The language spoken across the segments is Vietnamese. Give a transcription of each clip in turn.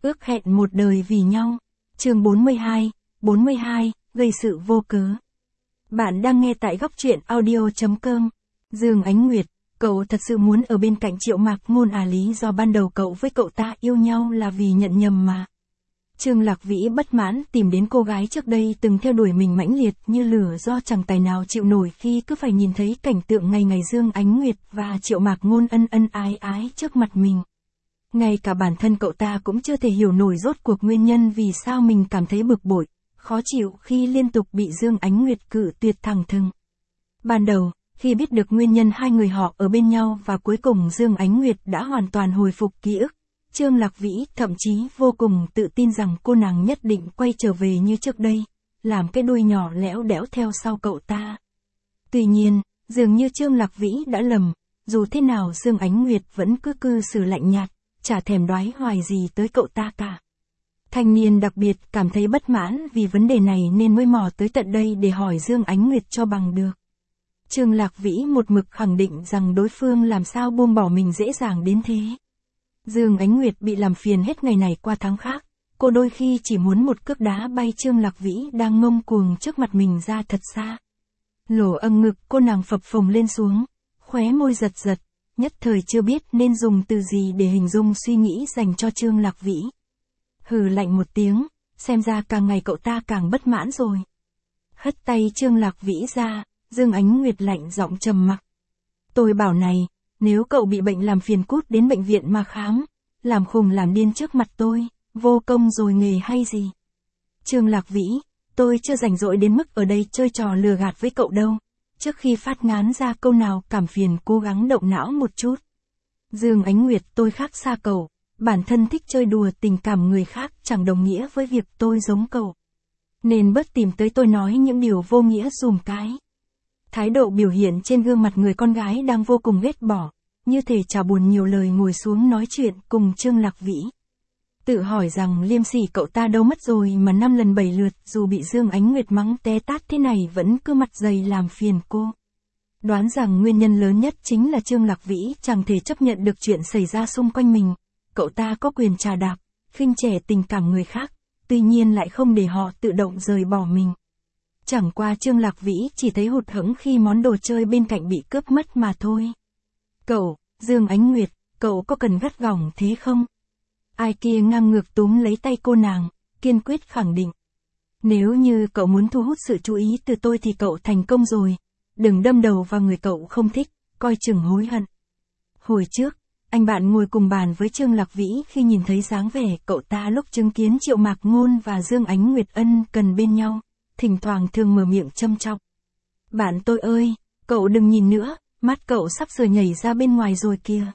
Ước hẹn một đời vì nhau. Chương 42, gây sự vô cớ. Bạn đang nghe tại góc truyện audio.com. Dương Ánh Nguyệt, cậu thật sự muốn ở bên cạnh Triệu Mạc Ngôn à? Lý do ban đầu cậu với cậu ta yêu nhau là vì nhận nhầm mà. Trương Lạc Vĩ bất mãn tìm đến cô gái trước đây từng theo đuổi mình mãnh liệt như lửa do chẳng tài nào chịu nổi khi cứ phải nhìn thấy cảnh tượng ngày ngày Dương Ánh Nguyệt và Triệu Mạc Ngôn ân ân ái ái trước mặt mình. Ngay cả bản thân cậu ta cũng chưa thể hiểu nổi rốt cuộc nguyên nhân vì sao mình cảm thấy bực bội, khó chịu khi liên tục bị Dương Ánh Nguyệt cự tuyệt thẳng thừng. Ban đầu, khi biết được nguyên nhân hai người họ ở bên nhau và cuối cùng Dương Ánh Nguyệt đã hoàn toàn hồi phục ký ức, Trương Lạc Vĩ thậm chí vô cùng tự tin rằng cô nàng nhất định quay trở về như trước đây, làm cái đuôi nhỏ lẽo đẽo theo sau cậu ta. Tuy nhiên, dường như Trương Lạc Vĩ đã lầm, dù thế nào Dương Ánh Nguyệt vẫn cứ cư xử lạnh nhạt, chả thèm đoái hoài gì tới cậu ta cả. Thanh niên đặc biệt cảm thấy bất mãn vì vấn đề này nên mới mò tới tận đây để hỏi Dương Ánh Nguyệt cho bằng được. Trương Lạc Vĩ một mực khẳng định rằng đối phương làm sao buông bỏ mình dễ dàng đến thế. Dương Ánh Nguyệt bị làm phiền hết ngày này qua tháng khác, cô đôi khi chỉ muốn một cước đá bay Trương Lạc Vĩ đang ngông cuồng trước mặt mình ra thật xa. Lỗ âng ngực cô nàng phập phồng lên xuống, khóe môi giật giật, nhất thời chưa biết nên dùng từ gì để hình dung suy nghĩ dành cho Trương Lạc Vĩ. Hừ lạnh một tiếng, xem ra càng ngày cậu ta càng bất mãn rồi. Hất tay Trương Lạc Vĩ ra, Dương Ánh Nguyệt lạnh giọng trầm mặc. Tôi bảo này, nếu cậu bị bệnh làm phiền cút đến bệnh viện mà khám, làm khùng làm điên trước mặt tôi, vô công rồi nghề hay gì. Trương Lạc Vĩ, tôi chưa rảnh rỗi đến mức ở đây chơi trò lừa gạt với cậu đâu. Trước khi phát ngán ra câu nào cảm phiền cố gắng động não một chút. Dương Ánh Nguyệt, tôi khác xa cậu, bản thân thích chơi đùa tình cảm người khác chẳng đồng nghĩa với việc tôi giống cậu. Nên bớt tìm tới tôi nói những điều vô nghĩa dùm cái. Thái độ biểu hiện trên gương mặt người con gái đang vô cùng ghét bỏ, như thể chả buồn nhiều lời ngồi xuống nói chuyện cùng Trương Lạc Vĩ. Tự hỏi rằng liêm sỉ cậu ta đâu mất rồi mà 5 lần 7 lượt dù bị Dương Ánh Nguyệt mắng té tát thế này vẫn cứ mặt dày làm phiền cô. Đoán rằng nguyên nhân lớn nhất chính là Trương Lạc Vĩ chẳng thể chấp nhận được chuyện xảy ra xung quanh mình. Cậu ta có quyền trà đạp, khinh trẻ tình cảm người khác, tuy nhiên lại không để họ tự động rời bỏ mình. Chẳng qua Trương Lạc Vĩ chỉ thấy hụt hẫng khi món đồ chơi bên cạnh bị cướp mất mà thôi. Cậu, Dương Ánh Nguyệt, cậu có cần gắt gỏng thế không? Ai kia ngang ngược túm lấy tay cô nàng, kiên quyết khẳng định. Nếu như cậu muốn thu hút sự chú ý từ tôi thì cậu thành công rồi. Đừng đâm đầu vào người cậu không thích, coi chừng hối hận. Hồi trước, anh bạn ngồi cùng bàn với Trương Lạc Vĩ khi nhìn thấy dáng vẻ cậu ta lúc chứng kiến Triệu Mạc Ngôn và Dương Ánh Nguyệt ân cần bên nhau, thỉnh thoảng thường mở miệng châm chọc. Bạn tôi ơi, cậu đừng nhìn nữa, mắt cậu sắp sửa nhảy ra bên ngoài rồi kìa.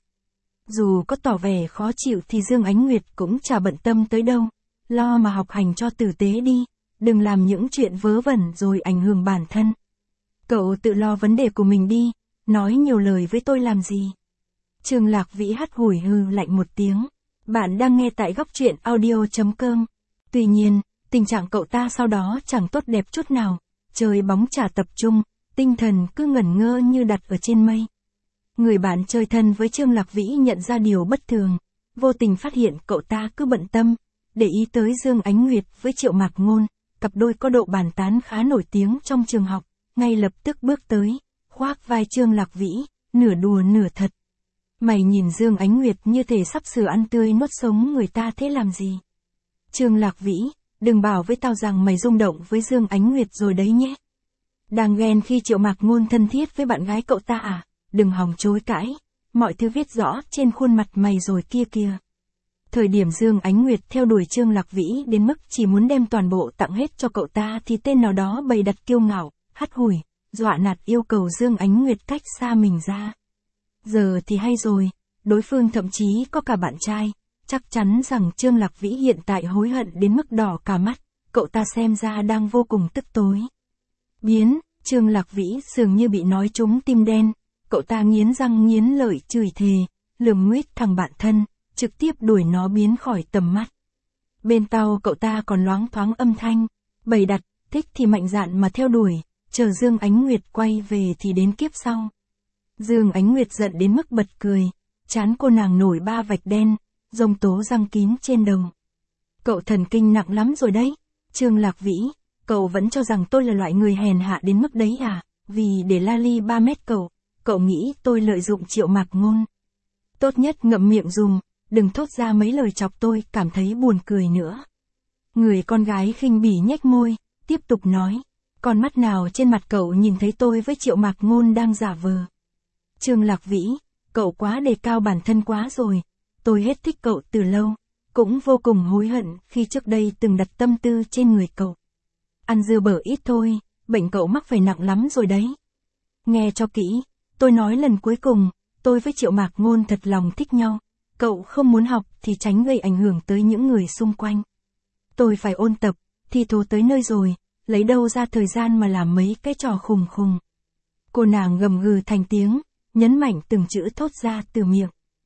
Dù có tỏ vẻ khó chịu thì Dương Ánh Nguyệt cũng chả bận tâm tới đâu, lo mà học hành cho tử tế đi, đừng làm những chuyện vớ vẩn rồi ảnh hưởng bản thân. Cậu tự lo vấn đề của mình đi, nói nhiều lời với tôi làm gì. Trương Lạc Vĩ hắt hủi hừ lạnh một tiếng. Bạn đang nghe tại góc truyện audio.com. Tuy nhiên, tình trạng cậu ta sau đó chẳng tốt đẹp chút nào, chơi bóng chả tập trung, tinh thần cứ ngẩn ngơ như đặt ở trên mây. Người bạn chơi thân với Trương Lạc Vĩ nhận ra điều bất thường, vô tình phát hiện cậu ta cứ bận tâm, để ý tới Dương Ánh Nguyệt với Triệu Mạc Ngôn, cặp đôi có độ bàn tán khá nổi tiếng trong trường học, ngay lập tức bước tới, khoác vai Trương Lạc Vĩ, nửa đùa nửa thật. Mày nhìn Dương Ánh Nguyệt như thể sắp sửa ăn tươi nuốt sống người ta thế làm gì? Trương Lạc Vĩ, đừng bảo với tao rằng mày rung động với Dương Ánh Nguyệt rồi đấy nhé. Đang ghen khi Triệu Mạc Ngôn thân thiết với bạn gái cậu ta à? Đừng hòng chối cãi, mọi thứ viết rõ trên khuôn mặt mày rồi kia kìa. Thời điểm Dương Ánh Nguyệt theo đuổi Trương Lạc Vĩ đến mức chỉ muốn đem toàn bộ tặng hết cho cậu ta thì tên nào đó bày đặt kiêu ngạo, hắt hủi, dọa nạt yêu cầu Dương Ánh Nguyệt cách xa mình ra. Giờ thì hay rồi, đối phương thậm chí có cả bạn trai, chắc chắn rằng Trương Lạc Vĩ hiện tại hối hận đến mức đỏ cả mắt, cậu ta xem ra đang vô cùng tức tối. Trương Lạc Vĩ dường như bị nói trúng tim đen, cậu ta nghiến răng nghiến lợi chửi thề, lườm nguyết thằng bạn thân, trực tiếp đuổi nó biến khỏi tầm mắt. Bên tàu cậu ta còn loáng thoáng âm thanh, bày đặt, thích thì mạnh dạn mà theo đuổi, chờ Dương Ánh Nguyệt quay về thì đến kiếp sau. Dương Ánh Nguyệt giận đến mức bật cười, trán cô nàng nổi 3 vạch đen, rông tố răng kín trên đầu. Cậu thần kinh nặng lắm rồi đấy. Trương Lạc Vĩ, cậu vẫn cho rằng tôi là loại người hèn hạ đến mức đấy à? Vì để Lali 3 mét cậu nghĩ tôi lợi dụng Triệu Mạc Ngôn. Tốt nhất ngậm miệng dùm, đừng thốt ra mấy lời chọc tôi cảm thấy buồn cười nữa. Người con gái khinh bỉ nhếch môi, tiếp tục nói. Con mắt nào trên mặt cậu nhìn thấy tôi với Triệu Mạc Ngôn đang giả vờ? Trương Lạc Vĩ, cậu quá đề cao bản thân quá rồi. Tôi hết thích cậu từ lâu, cũng vô cùng hối hận khi trước đây từng đặt tâm tư trên người cậu. Ăn dưa bở ít thôi, bệnh cậu mắc phải nặng lắm rồi đấy. Nghe cho kỹ, tôi nói lần cuối cùng, tôi với Triệu Mạc Ngôn thật lòng thích nhau. Cậu không muốn học thì tránh gây ảnh hưởng tới những người xung quanh. Tôi phải ôn tập, thi thố tới nơi rồi, lấy đâu ra thời gian mà làm mấy cái trò khùng khùng. Cô nàng gầm gừ thành tiếng, nhấn mạnh từng chữ thốt ra từ miệng.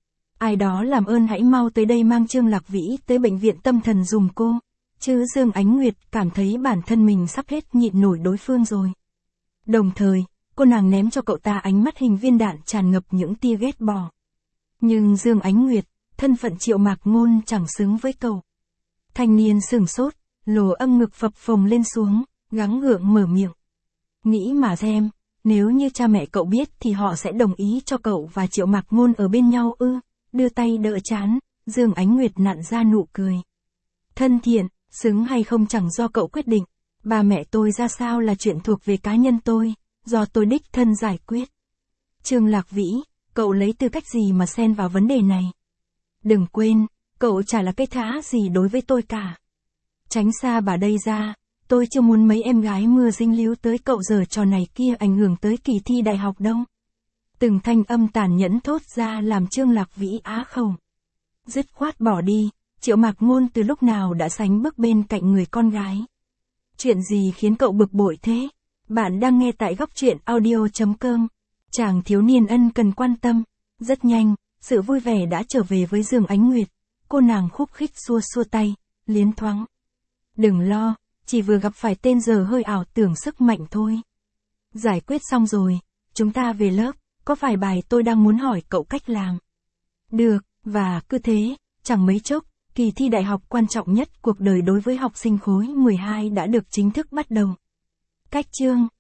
Ai đó làm ơn hãy mau tới đây mang Trương Lạc Vĩ tới bệnh viện tâm thần dùm cô. Chứ Dương Ánh Nguyệt cảm thấy bản thân mình sắp hết nhịn nổi đối phương rồi. Đồng thời, cô nàng ném cho cậu ta ánh mắt hình viên đạn tràn ngập những tia ghét bỏ. Nhưng Dương Ánh Nguyệt, thân phận Triệu Mạc Ngôn chẳng xứng với cậu. Thanh niên sửng sốt, lồ âm ngực phập phồng lên xuống, gắng gượng mở miệng. Nghĩ mà xem, nếu như cha mẹ cậu biết thì họ sẽ đồng ý cho cậu và Triệu Mạc Ngôn ở bên nhau ư? Đưa tay đỡ trán, Dương Ánh Nguyệt nặn ra nụ cười. Thân thiện, xứng hay không chẳng do cậu quyết định. Ba mẹ tôi ra sao là chuyện thuộc về cá nhân tôi, do tôi đích thân giải quyết. Trương Lạc Vĩ, cậu lấy tư cách gì mà xen vào vấn đề này? Đừng quên, cậu chả là cái thá gì đối với tôi cả. Tránh xa bà đây ra, tôi chưa muốn mấy em gái mưa dính líu tới cậu giở trò này kia ảnh hưởng tới kỳ thi đại học đâu. Từng thanh âm tàn nhẫn thốt ra làm Trương Lạc Vĩ á khẩu. Dứt khoát bỏ đi, Triệu Mạc Ngôn từ lúc nào đã sánh bước bên cạnh người con gái. Chuyện gì khiến cậu bực bội thế? Bạn đang nghe tại góc truyện audio.com. Chàng thiếu niên ân cần quan tâm. Rất nhanh, sự vui vẻ đã trở về với Dương Ánh Nguyệt. Cô nàng khúc khích xua xua tay, liến thoáng. Đừng lo, chỉ vừa gặp phải tên giờ hơi ảo tưởng sức mạnh thôi. Giải quyết xong rồi, chúng ta về lớp, có vài bài tôi đang muốn hỏi cậu cách làm. Được, và cứ thế, chẳng mấy chốc, kỳ thi đại học quan trọng nhất cuộc đời đối với học sinh khối 12 đã được chính thức bắt đầu. Cách chương